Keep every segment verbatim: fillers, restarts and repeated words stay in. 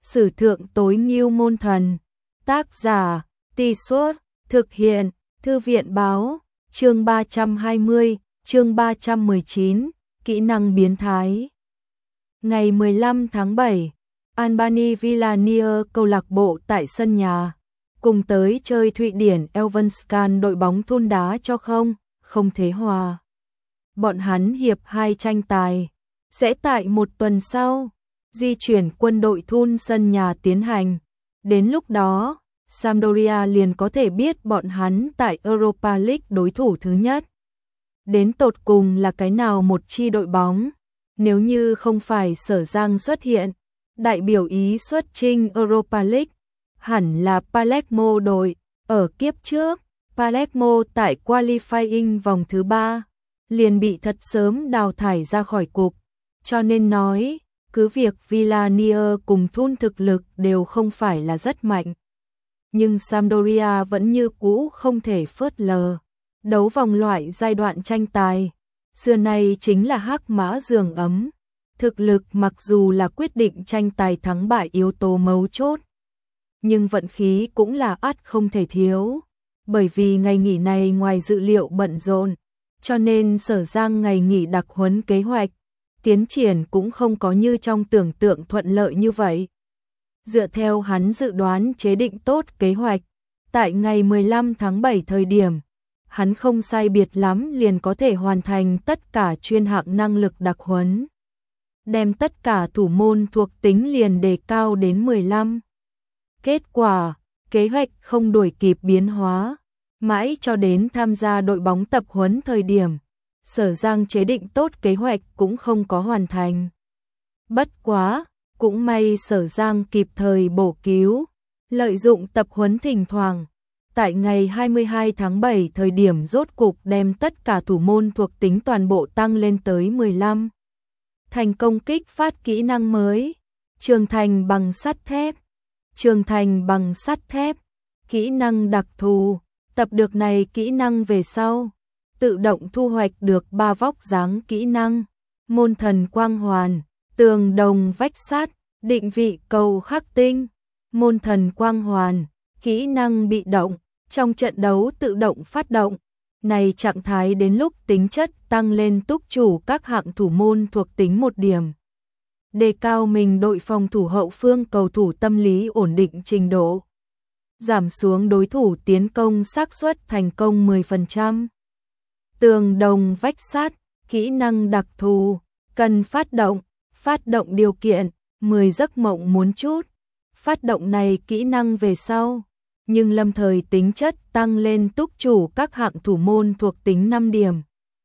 Sử thượng tối ngưu môn thần. Tác giả, Tì Suốt, thực hiện, Thư viện báo, chương ba trăm hai mươi, chương ba trăm mười chín, kỹ năng biến thái. Ngày mười lăm tháng bảy, Albany Villanier câu lạc bộ tại sân nhà, cùng tới chơi Thụy Điển Elvenskan đội bóng thun đá cho không, không thế hòa. Bọn hắn hiệp hai tranh tài, sẽ tại một tuần sau, di chuyển quân đội thun sân nhà tiến hành. Đến lúc đó, Sampdoria liền có thể biết bọn hắn tại Europa League đối thủ thứ nhất. Đến tột cùng là cái nào một chi đội bóng, nếu như không phải Sở Giang xuất hiện, đại biểu Ý xuất chinh Europa League, hẳn là Palermo đội. Ở kiếp trước, Palermo tại qualifying vòng thứ ba, liền bị thật sớm đào thải ra khỏi cục, cho nên nói, cứ việc Villanier cùng thun thực lực đều không phải là rất mạnh. Nhưng Sampdoria vẫn như cũ không thể phớt lờ. Đấu vòng loại giai đoạn tranh tài, xưa nay chính là hắc mã giường ấm. Thực lực mặc dù là quyết định tranh tài thắng bại yếu tố mấu chốt, nhưng vận khí cũng là ắt không thể thiếu. Bởi vì ngày nghỉ này ngoài dự liệu bận rộn, cho nên Sở Giang ngày nghỉ đặc huấn kế hoạch, tiến triển cũng không có như trong tưởng tượng thuận lợi như vậy. Dựa theo hắn dự đoán chế định tốt kế hoạch, tại ngày mười lăm tháng bảy thời điểm, hắn không sai biệt lắm liền có thể hoàn thành tất cả chuyên hạng năng lực đặc huấn. Đem tất cả thủ môn thuộc tính liền đề cao đến mười lăm. Kết quả, kế hoạch không đuổi kịp biến hóa, mãi cho đến tham gia đội bóng tập huấn thời điểm, Sở Giang chế định tốt kế hoạch cũng không có hoàn thành. Bất quá, cũng may Sở Giang kịp thời bổ cứu, lợi dụng tập huấn thỉnh thoảng. Tại ngày hai mươi hai tháng bảy thời điểm rốt cục đem tất cả thủ môn thuộc tính toàn bộ tăng lên tới mười lăm. Thành công kích phát kỹ năng mới, trưởng thành bằng sắt thép. Trưởng thành bằng sắt thép, kỹ năng đặc thù, tập được này kỹ năng về sau, tự động thu hoạch được ba vóc dáng kỹ năng, môn thần quang hoàn, tường đồng vách sắt, định vị cầu khắc tinh, môn thần quang hoàn, kỹ năng bị động, trong trận đấu tự động phát động. Này trạng thái đến lúc tính chất tăng lên túc chủ các hạng thủ môn thuộc tính một điểm. Đề cao mình đội phòng thủ hậu phương cầu thủ tâm lý ổn định trình độ. Giảm xuống đối thủ tiến công xác suất thành công mười phần trăm. Tường đồng vách sắt, kỹ năng đặc thù, cần phát động, phát động điều kiện, mười giấc mộng muốn chút. Phát động này kỹ năng về sau, nhưng lâm thời tính chất tăng lên túc chủ các hạng thủ môn thuộc tính năm điểm.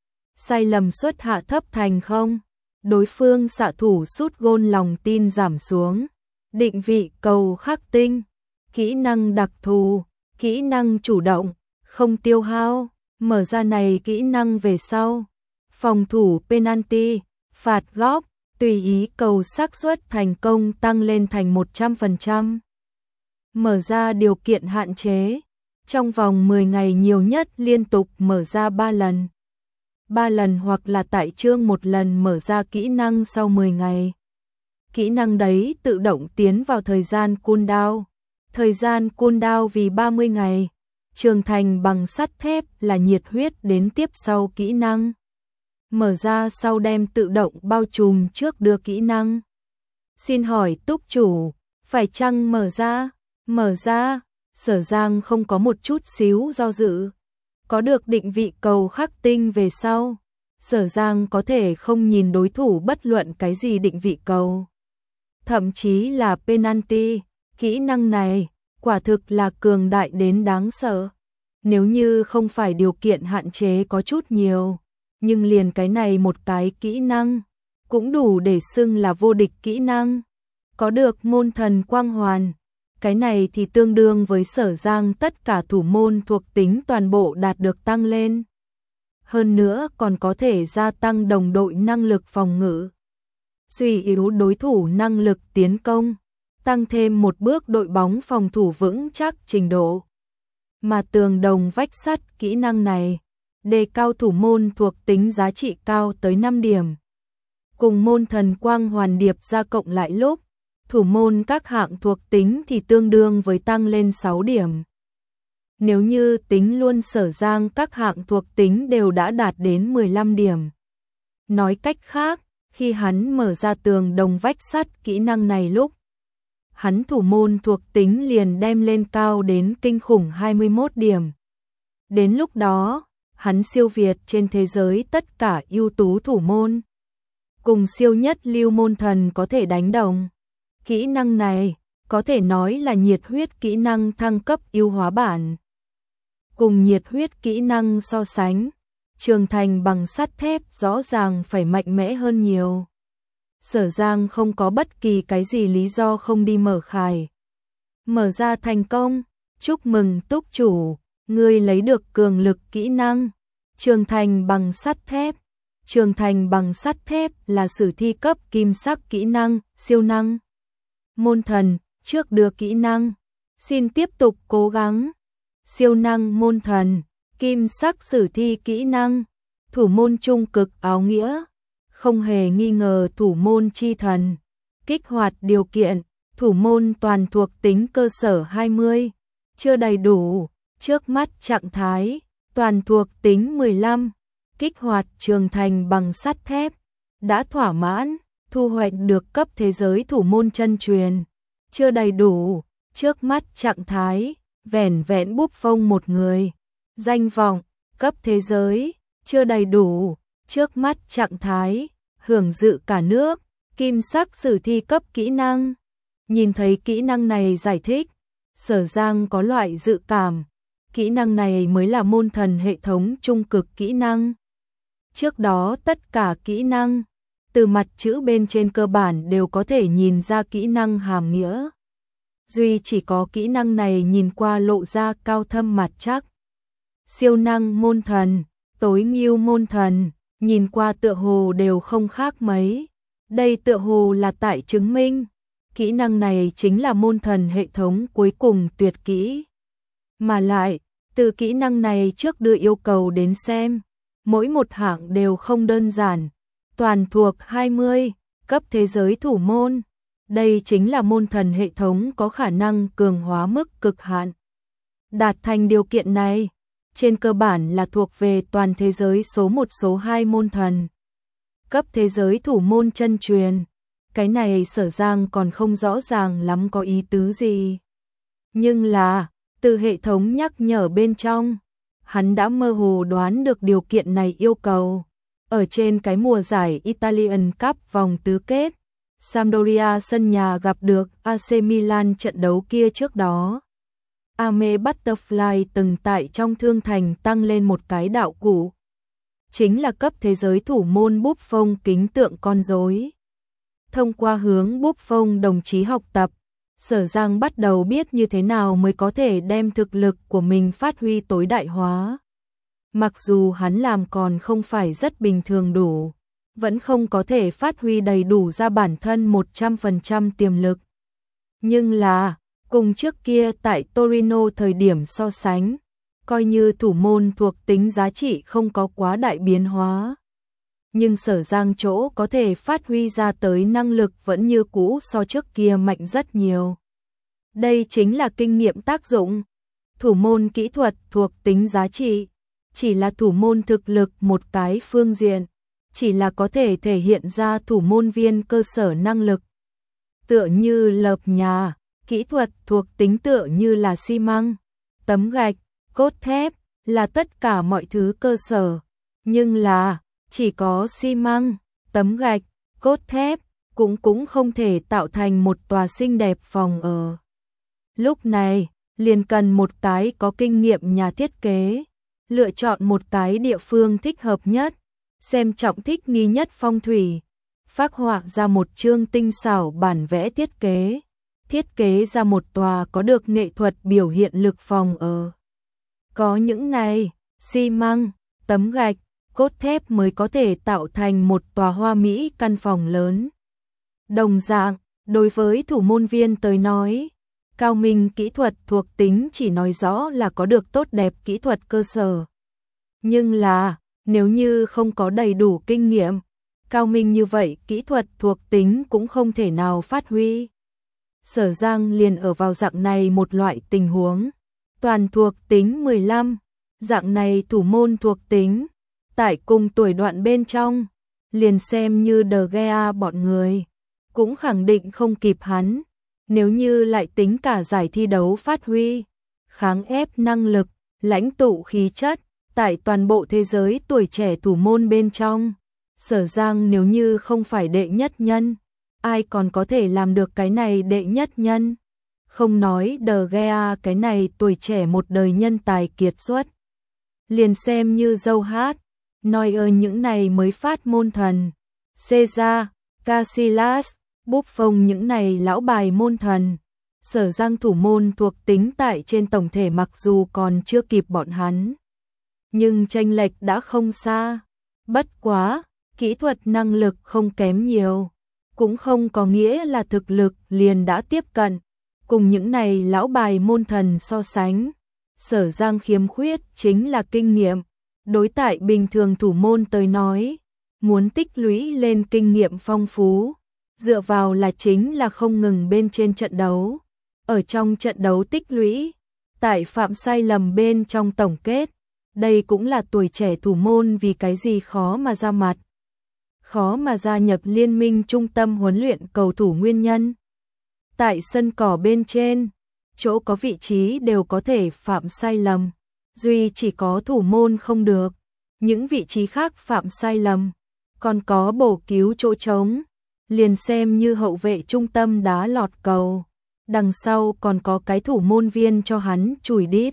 Sai lầm suất hạ thấp thành không. Đối phương xạ thủ sút gôn lòng tin giảm xuống. Định vị cầu khắc tinh, kỹ năng đặc thù, kỹ năng chủ động, không tiêu hao. Mở ra này kỹ năng về sau, phòng thủ penalty, phạt góc, tùy ý cầu xác suất thành công tăng lên thành một trăm phần trăm. Mở ra điều kiện hạn chế, trong vòng mười ngày nhiều nhất liên tục mở ra ba lần. ba lần hoặc là tại chương một lần mở ra kỹ năng sau mười ngày. Kỹ năng đấy tự động tiến vào thời gian cooldown. Thời gian cooldown vì ba mươi ngày. Trưởng thành bằng sắt thép là nhiệt huyết đến tiếp sau kỹ năng. Mở ra sau đem tự động bao trùm trước đưa kỹ năng. Xin hỏi túc chủ, phải chăng mở ra? Mở ra, Sở Giang không có một chút xíu do dự. Có được định vị cầu khắc tinh về sau, Sở Giang có thể không nhìn đối thủ bất luận cái gì định vị cầu. Thậm chí là penalty, kỹ năng này, quả thực là cường đại đến đáng sợ. Nếu như không phải điều kiện hạn chế có chút nhiều, nhưng liền cái này một cái kỹ năng, cũng đủ để xưng là vô địch kỹ năng. Có được môn thần quang hoàn, cái này thì tương đương với Sở Giang tất cả thủ môn thuộc tính toàn bộ đạt được tăng lên. Hơn nữa còn có thể gia tăng đồng đội năng lực phòng ngự, suy yếu đối thủ năng lực tiến công, tăng thêm một bước đội bóng phòng thủ vững chắc trình độ. Mà tường đồng vách sắt kỹ năng này, đề cao thủ môn thuộc tính giá trị cao tới năm điểm. Cùng môn thần quang hoàn điệp ra cộng lại lúc, thủ môn các hạng thuộc tính thì tương đương với tăng lên sáu điểm. Nếu như tính luôn Sở Giang các hạng thuộc tính đều đã đạt đến mười lăm điểm. Nói cách khác, khi hắn mở ra tường đồng vách sắt kỹ năng này lúc, hắn thủ môn thuộc tính liền đem lên cao đến kinh khủng hai mươi mốt điểm. Đến lúc đó, hắn siêu việt trên thế giới tất cả ưu tú thủ môn. Cùng siêu nhất lưu môn thần có thể đánh đồng. Kỹ năng này có thể nói là nhiệt huyết kỹ năng thăng cấp ưu hóa bản. Cùng nhiệt huyết kỹ năng so sánh, Trường Thành bằng sắt thép rõ ràng phải mạnh mẽ hơn nhiều. Sở Giang không có bất kỳ cái gì lý do không đi mở khải. Mở ra thành công, chúc mừng túc chủ, ngươi lấy được cường lực kỹ năng. Trường Thành bằng sắt thép. Trường Thành bằng sắt thép là sử thi cấp kim sắc kỹ năng, siêu năng. Môn thần, trước đưa kỹ năng. Xin tiếp tục cố gắng. Siêu năng môn thần, kim sắc sử thi kỹ năng. Thủ môn trung cực áo nghĩa. Không hề nghi ngờ thủ môn chi thần. Kích hoạt điều kiện, thủ môn toàn thuộc tính cơ sở hai mươi. Chưa đầy đủ, trước mắt trạng thái, toàn thuộc tính mười lăm. Kích hoạt Trường Thành bằng sắt thép. Đã thỏa mãn, thu hoạch được cấp thế giới thủ môn chân truyền. Chưa đầy đủ, trước mắt trạng thái, vẻn vẹn búp phông một người. Danh vọng, cấp thế giới, chưa đầy đủ, trước mắt trạng thái, hưởng dự cả nước. Kim sắc sử thi cấp kỹ năng. Nhìn thấy kỹ năng này giải thích, Sở Giang có loại dự cảm. Kỹ năng này mới là môn thần hệ thống trung cực kỹ năng. Trước đó tất cả kỹ năng, từ mặt chữ bên trên cơ bản đều có thể nhìn ra kỹ năng hàm nghĩa. Duy chỉ có kỹ năng này nhìn qua lộ ra cao thâm mặt chắc. Siêu năng môn thần, tối ngưu môn thần, nhìn qua tựa hồ đều không khác mấy. Đây tựa hồ là tại chứng minh, kỹ năng này chính là môn thần hệ thống cuối cùng tuyệt kỹ. Mà lại, từ kỹ năng này trước đưa yêu cầu đến xem, mỗi một hạng đều không đơn giản. Toàn thuộc hai mươi, cấp thế giới thủ môn. Đây chính là môn thần hệ thống có khả năng cường hóa mức cực hạn. Đạt thành điều kiện này, trên cơ bản là thuộc về toàn thế giới số một số hai môn thần. Cấp thế giới thủ môn chân truyền. Cái này Sở Giang còn không rõ ràng lắm có ý tứ gì. Nhưng là, từ hệ thống nhắc nhở bên trong, hắn đã mơ hồ đoán được điều kiện này yêu cầu. Ở trên cái mùa giải Italian Cup vòng tứ kết, Sampdoria sân nhà gặp được a xê Milan trận đấu kia trước đó. Ame Butterfly từng tại trong thương thành tăng lên một cái đạo cụ. Chính là cấp thế giới thủ môn búp phông kính tượng con rối. Thông qua hướng búp phông đồng chí học tập, Sở Giang bắt đầu biết như thế nào mới có thể đem thực lực của mình phát huy tối đại hóa. Mặc dù hắn làm còn không phải rất bình thường đủ, vẫn không có thể phát huy đầy đủ ra bản thân một trăm phần trăm tiềm lực. Nhưng là, cùng trước kia tại Torino thời điểm so sánh, coi như thủ môn thuộc tính giá trị không có quá đại biến hóa. Nhưng Sở Giang chỗ có thể phát huy ra tới năng lực vẫn như cũ so trước kia mạnh rất nhiều. Đây chính là kinh nghiệm tác dụng. Thủ môn kỹ thuật thuộc tính giá trị, chỉ là thủ môn thực lực một cái phương diện, chỉ là có thể thể hiện ra thủ môn viên cơ sở năng lực. Tựa như lợp nhà, kỹ thuật thuộc tính tựa như là xi măng, tấm gạch, cốt thép, là tất cả mọi thứ cơ sở. Nhưng là, chỉ có xi măng, tấm gạch, cốt thép, cũng cũng không thể tạo thành một tòa xinh đẹp phòng ở. Lúc này, liền cần một cái có kinh nghiệm nhà thiết kế, lựa chọn một cái địa phương thích hợp nhất, xem trọng thích nghi nhất phong thủy, phác họa ra một chương tinh xảo bản vẽ thiết kế, thiết kế ra một tòa có được nghệ thuật biểu hiện lực phòng ở. Có những này, xi măng, tấm gạch, cốt thép mới có thể tạo thành một tòa hoa mỹ căn phòng lớn. Đồng dạng, đối với thủ môn viên tới nói, cao minh kỹ thuật thuộc tính chỉ nói rõ là có được tốt đẹp kỹ thuật cơ sở. Nhưng là, nếu như không có đầy đủ kinh nghiệm, cao minh như vậy kỹ thuật thuộc tính cũng không thể nào phát huy. Sở Giang liền ở vào dạng này một loại tình huống. Toàn thuộc tính mười lăm, dạng này thủ môn thuộc tính, tại cùng tuổi đoạn bên trong, liền xem như De Gea bọn người, cũng khẳng định không kịp hắn. Nếu như lại tính cả giải thi đấu phát huy, kháng ép năng lực, lãnh tụ khí chất, tại toàn bộ thế giới tuổi trẻ thủ môn bên trong, Sở Giang nếu như không phải đệ nhất nhân, ai còn có thể làm được cái này đệ nhất nhân? Không nói De Gea cái này tuổi trẻ một đời nhân tài kiệt xuất. Liền xem như dâu hát, Neuer những này mới phát môn thần, Caesar, Casillas, Buffon những này lão bài môn thần. Sở Giang thủ môn thuộc tính tại trên tổng thể mặc dù còn chưa kịp bọn hắn, nhưng chênh lệch đã không xa. Bất quá, kỹ thuật năng lực không kém nhiều, cũng không có nghĩa là thực lực liền đã tiếp cận. Cùng những này lão bài môn thần so sánh, Sở Giang khiếm khuyết chính là kinh nghiệm. Đối tại bình thường thủ môn tới nói, muốn tích lũy lên kinh nghiệm phong phú, dựa vào là chính là không ngừng bên trên trận đấu. Ở trong trận đấu tích lũy, tại phạm sai lầm bên trong tổng kết, đây cũng là tuổi trẻ thủ môn vì cái gì khó mà ra mặt, khó mà gia nhập liên minh trung tâm huấn luyện cầu thủ nguyên nhân. Tại sân cỏ bên trên, chỗ có vị trí đều có thể phạm sai lầm, duy chỉ có thủ môn không được. Những vị trí khác phạm sai lầm, còn có bổ cứu chỗ trống, liền xem như hậu vệ trung tâm đá lọt cầu, đằng sau còn có cái thủ môn viên cho hắn chùi đít.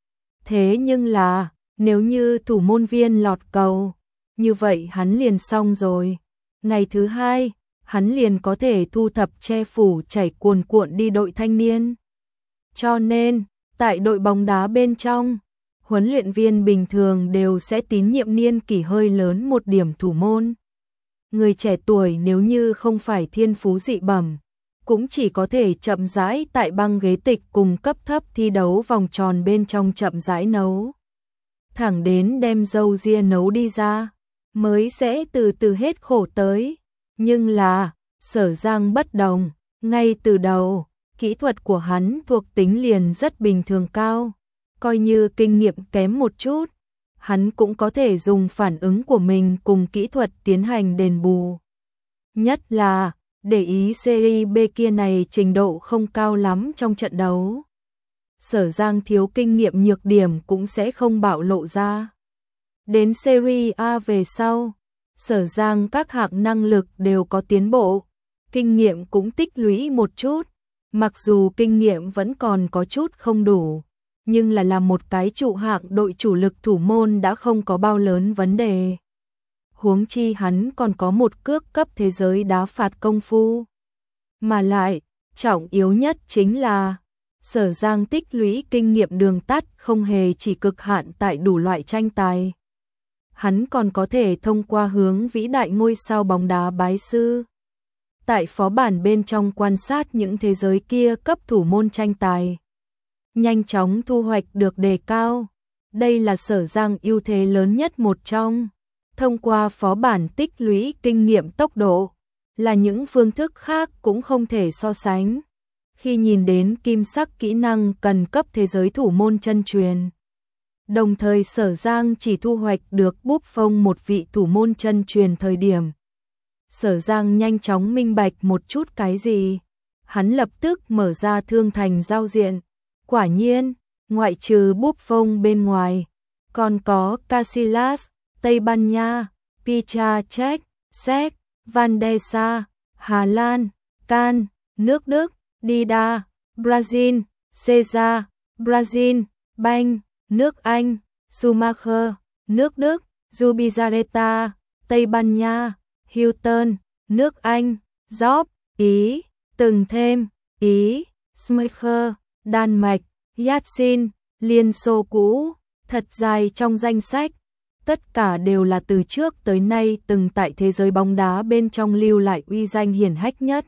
Thế nhưng là, nếu như thủ môn viên lọt cầu, như vậy hắn liền xong rồi. Ngày thứ hai, hắn liền có thể thu thập che phủ chảy cuồn cuộn đi đội thanh niên. Cho nên, tại đội bóng đá bên trong, huấn luyện viên bình thường đều sẽ tín nhiệm niên kỷ hơi lớn một điểm thủ môn. Người trẻ tuổi nếu như không phải thiên phú dị bẩm, cũng chỉ có thể chậm rãi tại băng ghế tịch cùng cấp thấp thi đấu vòng tròn bên trong chậm rãi nấu. Thẳng đến đem dâu ria nấu đi ra, mới sẽ từ từ hết khổ tới. Nhưng là, Sở Giang bất đồng, ngay từ đầu, kỹ thuật của hắn thuộc tính liền rất bình thường cao. Coi như kinh nghiệm kém một chút, hắn cũng có thể dùng phản ứng của mình cùng kỹ thuật tiến hành đền bù. Nhất là, để ý Serie B kia này trình độ không cao lắm trong trận đấu. Sở Giang thiếu kinh nghiệm nhược điểm cũng sẽ không bạo lộ ra. Đến Serie A về sau, Sở Giang các hạng năng lực đều có tiến bộ, kinh nghiệm cũng tích lũy một chút, mặc dù kinh nghiệm vẫn còn có chút không đủ, nhưng là làm một cái trụ hạng đội chủ lực thủ môn đã không có bao lớn vấn đề. Huống chi hắn còn có một cước cấp thế giới đá phạt công phu. Mà lại, trọng yếu nhất chính là, Sở Giang tích lũy kinh nghiệm đường tắt không hề chỉ cực hạn tại đủ loại tranh tài. Hắn còn có thể thông qua hướng vĩ đại ngôi sao bóng đá bái sư. Tại phó bản bên trong quan sát những thế giới kia cấp thủ môn tranh tài. Nhanh chóng thu hoạch được đề cao. Đây là Sở Giang ưu thế lớn nhất một trong. Thông qua phó bản tích lũy kinh nghiệm tốc độ, là những phương thức khác cũng không thể so sánh. Khi nhìn đến kim sắc kỹ năng cần cấp thế giới thủ môn chân truyền. Đồng thời Sở Giang chỉ thu hoạch được Buffon một vị thủ môn chân truyền thời điểm. Sở Giang nhanh chóng minh bạch một chút cái gì. Hắn lập tức mở ra thương thành giao diện. Quả nhiên, ngoại trừ Buffon bên ngoài, còn có Casillas, Tây Ban Nha, Piszczek, Séc, Van der Sar, Hà Lan, Can, nước Đức, Dida, Brazil, Caesar, Brazil, Banh, nước Anh, Schumacher, nước Đức, Zubizarreta, Tây Ban Nha, Hilton, nước Anh, Job, Ý, từng thêm, Ý, Schmeichel, Đan Mạch, Yatsin, Liên Xô cũ, thật dài trong danh sách. Tất cả đều là từ trước tới nay từng tại thế giới bóng đá bên trong lưu lại uy danh hiển hách nhất.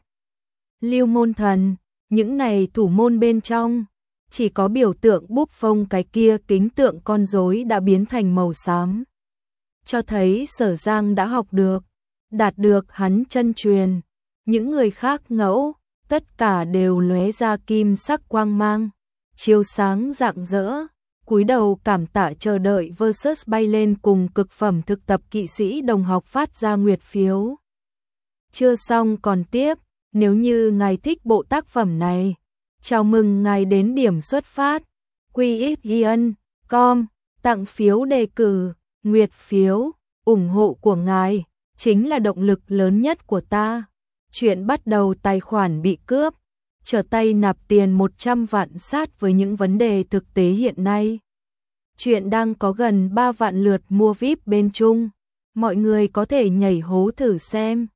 Lưu môn thần, những này thủ môn bên trong, chỉ có biểu tượng Buffon cái kia kính tượng con rối đã biến thành màu xám. Cho thấy Sở Giang đã học được, đạt được hắn chân truyền. Những người khác ngẫu, tất cả đều lóe ra kim sắc quang mang, chiếu sáng rạng rỡ. Cúi đầu cảm tạ chờ đợi versus bay lên cùng cực phẩm thực tập kỵ sĩ đồng học phát ra nguyệt phiếu. Chưa xong còn tiếp, nếu như ngài thích bộ tác phẩm này, chào mừng ngài đến điểm xuất phát quy ích giê en chấm com, tặng phiếu đề cử, nguyệt phiếu, ủng hộ của ngài chính là động lực lớn nhất của ta. Chuyện bắt đầu tài khoản bị cướp, trở tay nạp tiền một trăm vạn sát với những vấn đề thực tế hiện nay. Chuyện đang có gần ba vạn lượt mua víp bên Trung, mọi người có thể nhảy hố thử xem.